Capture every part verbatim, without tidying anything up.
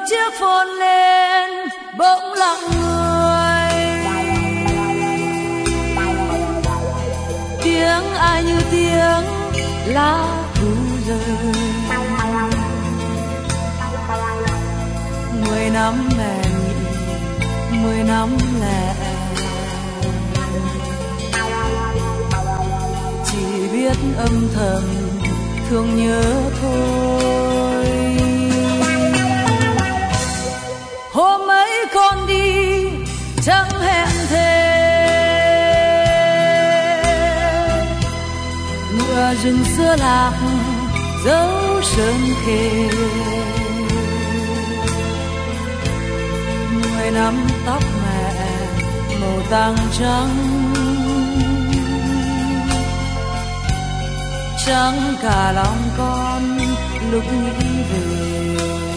chiếc phone lên bỗng lặng người. Tiếng ai như tiếng lá thu rơi. Mười năm mẹ nhị, mười năm lẻ, chỉ biết âm thầm thương nhớ thôi. Hôm ấy con đi chẳng hẹn thề, ngựa rừng xưa lạc dấu sơn khê. Mười năm tóc mẹ màu tang trắng, trắng cả lòng con lúc nghĩ về.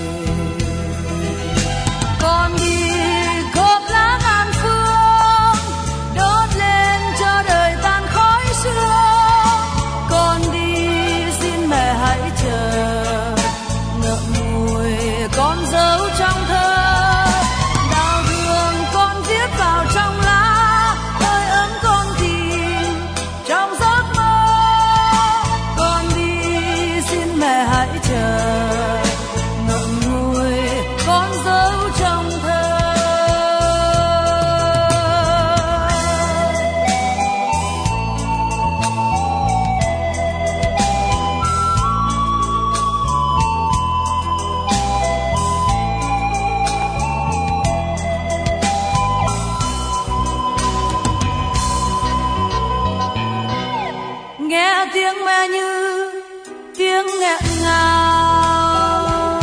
Con đi cốp lá ngàn phương, đốt lên cho đời tan khói sương. Con đi xin mẹ hãy chờ, ngậm ngùi con dấu trong thơ. Đau thương con viết vào trong lá, hơi ấm con tìm trong giấc mơ. Con đi xin mẹ hãy chờ, ngậm ngùi con dấu trong thơ. Nghe tiếng mẹ như tiếng nghẹn ngào,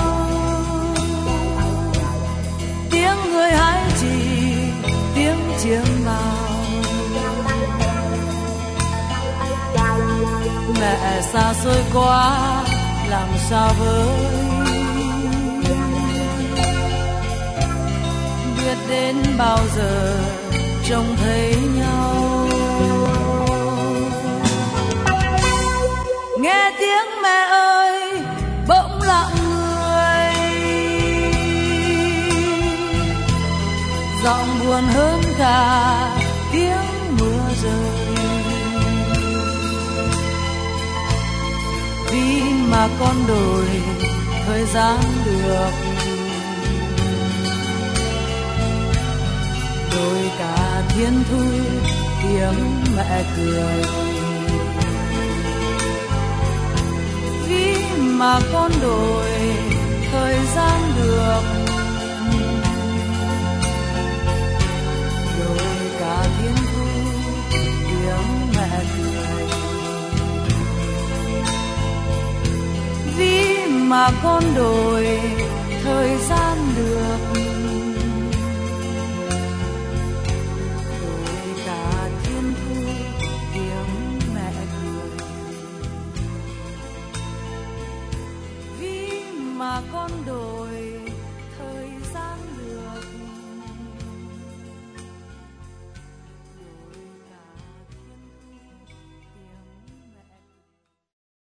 tiếng người hái chỉ, tiếng chiêng bao. Mẹ xa xôi quá làm sao với, biết đến bao giờ trông thấy nhau. Nghe tiếng mẹ ơi bỗng lặng người, giọng buồn hơn cả tiếng mưa rơi. Vì mà con đổi thời gian được, đổi cả thiên thu tiếng mẹ cười. Mà con đổi thời gian được, đổi cả thiên thu tiếng mẹ cười. Vì mà con đổi thời gian được, đổi cả thiên thu tiếng mẹ cười. Mà con đổi